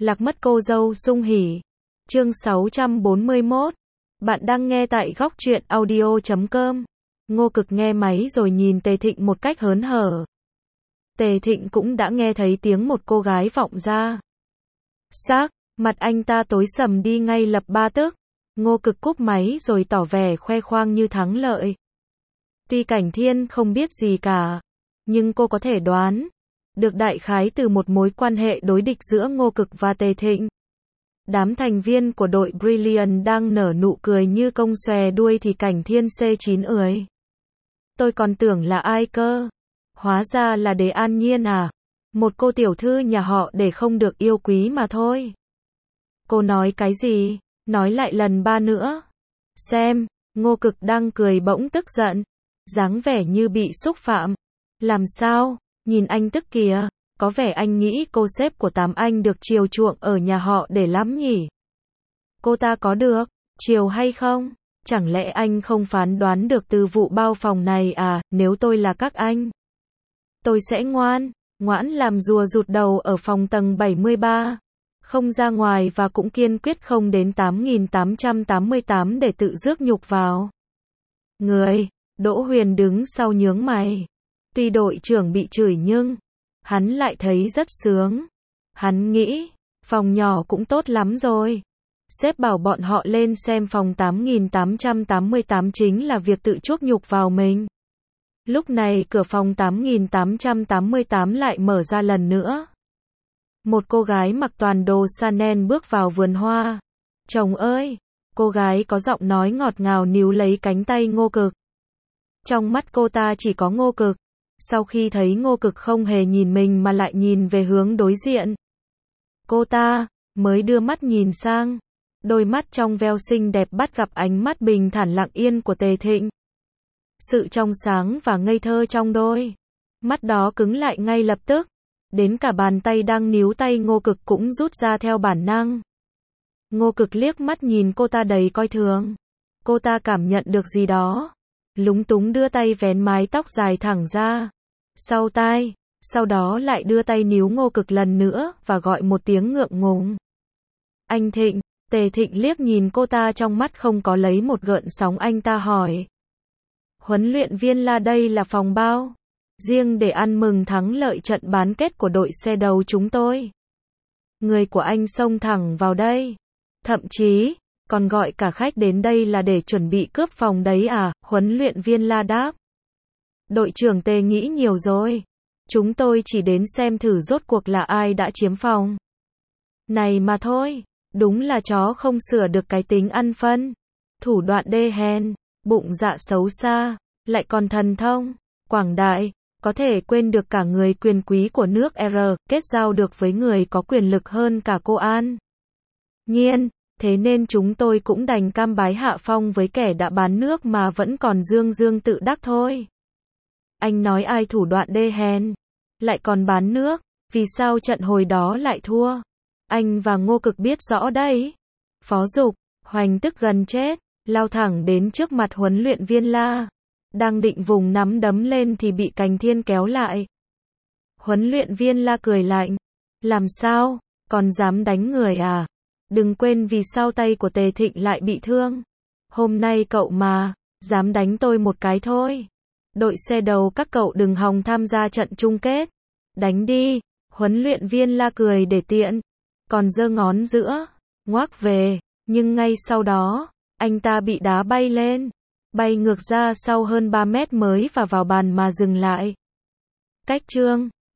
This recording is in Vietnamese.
Lạc mất cô dâu sung hỉ. Chương 641. Bạn đang nghe tại Góc Truyện Audio.com. Ngô Cực nghe máy rồi nhìn Tề Thịnh một cách hớn hở. Tề Thịnh cũng đã nghe thấy tiếng một cô gái vọng ra. Sắc mặt anh ta tối sầm đi ngay lập tức. Ngô Cực cúp máy rồi tỏ vẻ khoe khoang như thắng lợi. Tuy Cảnh Thiên không biết gì cả, nhưng cô có thể đoán được đại khái từ một mối quan hệ đối địch giữa Ngô Cực và Tề Thịnh. Đám thành viên của đội Brilliant đang nở nụ cười như công xòe đuôi thì Cảnh Thiên C9 ưỡi. Tôi còn tưởng là ai cơ? Hóa ra là Đế An Nhiên à? Một cô tiểu thư nhà họ Để không được yêu quý mà thôi. Cô nói cái gì? Nói lại lần ba nữa. Xem, Ngô Cực đang cười bỗng tức giận, dáng vẻ như bị xúc phạm. Làm sao? Nhìn anh tức kìa, có vẻ anh nghĩ cô sếp của Tám Anh được chiều chuộng ở nhà họ Để lắm nhỉ? Cô ta có được chiều hay không? Chẳng lẽ anh không phán đoán được từ vụ bao phòng này à? Nếu tôi là các anh, tôi sẽ ngoãn làm rùa rụt đầu ở phòng tầng 73, không ra ngoài và cũng kiên quyết không đến 8888 để tự rước nhục vào người. Đỗ Huyền đứng sau nhướng mày. Tuy đội trưởng bị chửi nhưng hắn lại thấy rất sướng. Hắn nghĩ, phòng nhỏ cũng tốt lắm rồi. Sếp bảo bọn họ lên xem phòng 8888 chính là việc tự chuốc nhục vào mình. Lúc này cửa phòng 8888 lại mở ra lần nữa. Một cô gái mặc toàn đồ Chanel bước vào vườn hoa. Chồng ơi! Cô gái có giọng nói ngọt ngào níu lấy cánh tay Ngô Cực. Trong mắt cô ta chỉ có Ngô Cực. Sau khi thấy Ngô Cực không hề nhìn mình mà lại nhìn về hướng đối diện, cô ta mới đưa mắt nhìn sang. Đôi mắt trong veo xinh đẹp bắt gặp ánh mắt bình thản lặng yên của Tề Thịnh. Sự trong sáng và ngây thơ trong đôi mắt đó cứng lại ngay lập tức. Đến cả bàn tay đang níu tay Ngô Cực cũng rút ra theo bản năng. Ngô Cực liếc mắt nhìn cô ta đầy coi thường. Cô ta cảm nhận được gì đó, lúng túng đưa tay vén mái tóc dài thẳng ra sau tai, sau đó lại đưa tay níu Ngô Cực lần nữa và gọi một tiếng ngượng ngùng. Anh Thịnh. Tề Thịnh liếc nhìn cô ta, trong mắt không có lấy một gợn sóng. Anh ta hỏi. Huấn luyện viên là đây là phòng bao riêng để ăn mừng thắng lợi trận bán kết của đội xe đầu chúng tôi. Người của anh xông thẳng vào đây, thậm chí còn gọi cả khách đến đây là để chuẩn bị cướp phòng đấy à? Huấn luyện viên la đáp. Đội trưởng Tề nghĩ nhiều rồi. Chúng tôi chỉ đến xem thử rốt cuộc là ai đã chiếm phòng này mà thôi. Đúng là chó không sửa được cái tính ăn phân. Thủ đoạn đê hèn, bụng dạ xấu xa, lại còn thần thông quảng đại, có thể quên được cả người quyền quý của nước R, kết giao được với người có quyền lực hơn cả cô An Nhiên. Thế nên chúng tôi cũng đành cam bái hạ phong với kẻ đã bán nước mà vẫn còn dương dương tự đắc thôi. Anh nói ai thủ đoạn đê hèn, lại còn bán nước? Vì sao trận hồi đó lại thua? Anh và Ngô Cực biết rõ đấy. Phó Dục Hoành tức gần chết, lao thẳng đến trước mặt huấn luyện viên La. Đang định vùng nắm đấm lên thì bị Cảnh Thiên kéo lại. Huấn luyện viên La cười lạnh. Làm sao? Còn dám đánh người à? Đừng quên vì sao tay của Tề Thịnh lại bị thương. Hôm nay cậu mà dám đánh tôi một cái thôi. Đội xe đầu các cậu đừng hòng tham gia trận chung kết. Đánh đi. Huấn luyện viên La cười để tiện, còn giơ ngón giữa ngoắc về, nhưng ngay sau đó anh ta bị đá bay lên, bay ngược ra sau hơn 3 mét mới và vào bàn mà dừng lại. Cách chương